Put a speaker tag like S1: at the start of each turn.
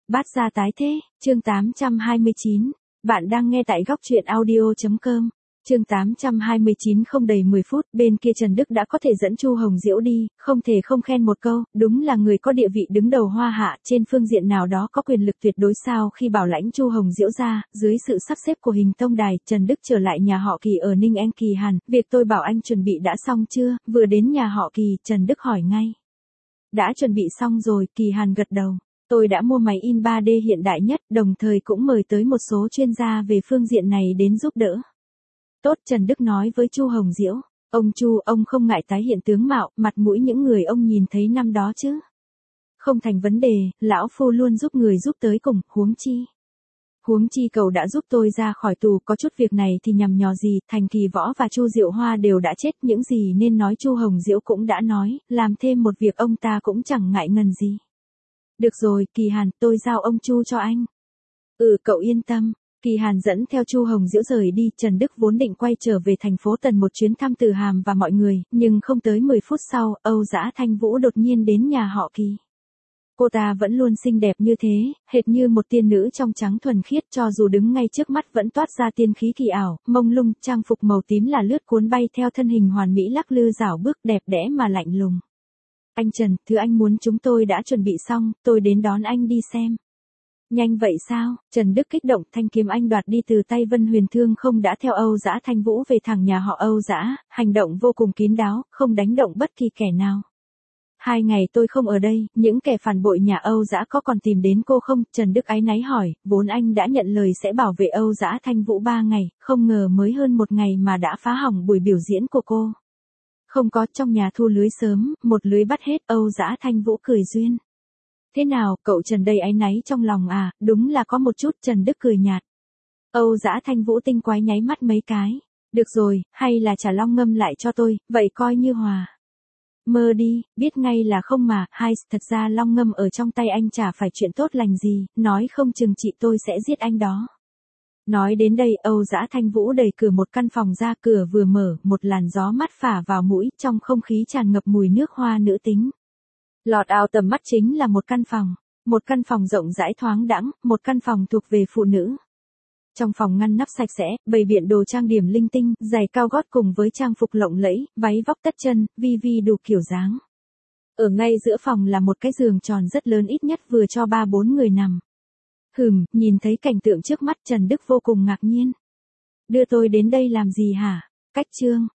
S1: Bát gia tái thế, chương 829. Bạn đang nghe tại góc truyện audio.com. Chương 829 không đầy 10 phút, bên kia Trần Đức đã có thể dẫn Chu Hồng Diễu đi, không thể không khen một câu, đúng là người có địa vị đứng đầu Hoa Hạ, trên phương diện nào đó có quyền lực tuyệt đối sao khi bảo lãnh Chu Hồng Diễu ra, dưới sự sắp xếp của Hình Tông Đài, Trần Đức trở lại nhà họ Kỳ ở Ninh Anh. Kỳ Hàn, việc tôi bảo anh chuẩn bị đã xong chưa? Vừa đến nhà họ Kỳ, Trần Đức hỏi ngay. Đã chuẩn bị xong rồi, Kỳ Hàn gật đầu. Tôi đã mua máy in 3D hiện đại nhất, đồng thời cũng mời tới một số chuyên gia về phương diện này đến giúp đỡ. Tốt, Trần Đức nói với Chu Hồng Diễu. Ông Chu, ông không ngại tái hiện tướng mạo, mặt mũi những người ông nhìn thấy năm đó chứ? Không thành vấn đề, lão phu luôn giúp người giúp tới cùng, huống chi cậu đã giúp tôi ra khỏi tù, có chút việc này thì nhằm nhò gì, Thành Kỳ Võ và Chu Diệu Hoa đều đã chết, những gì nên nói Chu Hồng Diễu cũng đã nói, làm thêm một việc ông ta cũng chẳng ngại ngần gì. Được rồi, Kỳ Hàn, tôi giao ông Chu cho anh. Cậu yên tâm. Kỳ Hàn dẫn theo Chu Hồng Diễu rời đi, Trần Đức vốn định quay trở về thành phố Tần một chuyến thăm Từ Hàm và mọi người, nhưng không tới 10 phút sau, Âu Dã Thanh Vũ đột nhiên đến nhà họ Kỳ. Cô ta vẫn luôn xinh đẹp như thế, hệt như một tiên nữ trong trắng thuần khiết, cho dù đứng ngay trước mắt vẫn toát ra tiên khí kỳ ảo, mông lung, trang phục màu tím là lướt cuốn bay theo thân hình hoàn mỹ lắc lư rảo bước đẹp đẽ mà lạnh lùng. Anh Trần, thứ anh muốn chúng tôi đã chuẩn bị xong, tôi đến đón anh đi xem. Nhanh vậy sao? Trần Đức kích động, thanh kiếm anh đoạt đi từ tay Vân Huyền Thương không đã theo Âu Dã Thanh Vũ về thẳng nhà họ Âu Dã, hành động vô cùng kín đáo, không đánh động bất kỳ kẻ nào. 2 ngày tôi không ở đây, những kẻ phản bội nhà Âu Dã có còn tìm đến cô không? Trần Đức áy náy hỏi, vốn anh đã nhận lời sẽ bảo vệ Âu Dã Thanh Vũ 3 ngày, không ngờ mới hơn 1 ngày mà đã phá hỏng buổi biểu diễn của cô. Không có, trong nhà thu lưới sớm, một lưới bắt hết. Âu Dã Thanh Vũ cười duyên. Thế nào, cậu Trần đây áy náy trong lòng à? Đúng là có một chút. Trần Đức cười nhạt. Âu Dã Thanh Vũ tinh quái nháy mắt mấy cái. Được rồi, hay là trả long ngâm lại cho tôi, vậy coi như hòa. Mơ đi, biết ngay là không mà. Thật ra long ngâm ở trong tay anh chả phải chuyện tốt lành gì, nói không chừng chị tôi sẽ giết anh đó. Nói đến đây, Âu Dã Thanh Vũ đẩy cửa một căn phòng ra, cửa vừa mở, một làn gió mát phả vào mũi, trong không khí tràn ngập mùi nước hoa nữ tính. Lọt vào tầm mắt chính là một căn phòng rộng rãi thoáng đãng, một căn phòng thuộc về phụ nữ. Trong phòng ngăn nắp sạch sẽ, bày biện đồ trang điểm linh tinh, giày cao gót cùng với trang phục lộng lẫy, váy vóc tất chân, vi đủ kiểu dáng. Ở ngay giữa phòng là một cái giường tròn rất lớn, ít nhất vừa cho 3-4 người nằm. Nhìn thấy cảnh tượng trước mắt, Trần Đức vô cùng ngạc nhiên. Đưa tôi đến đây làm gì hả? Cách chương.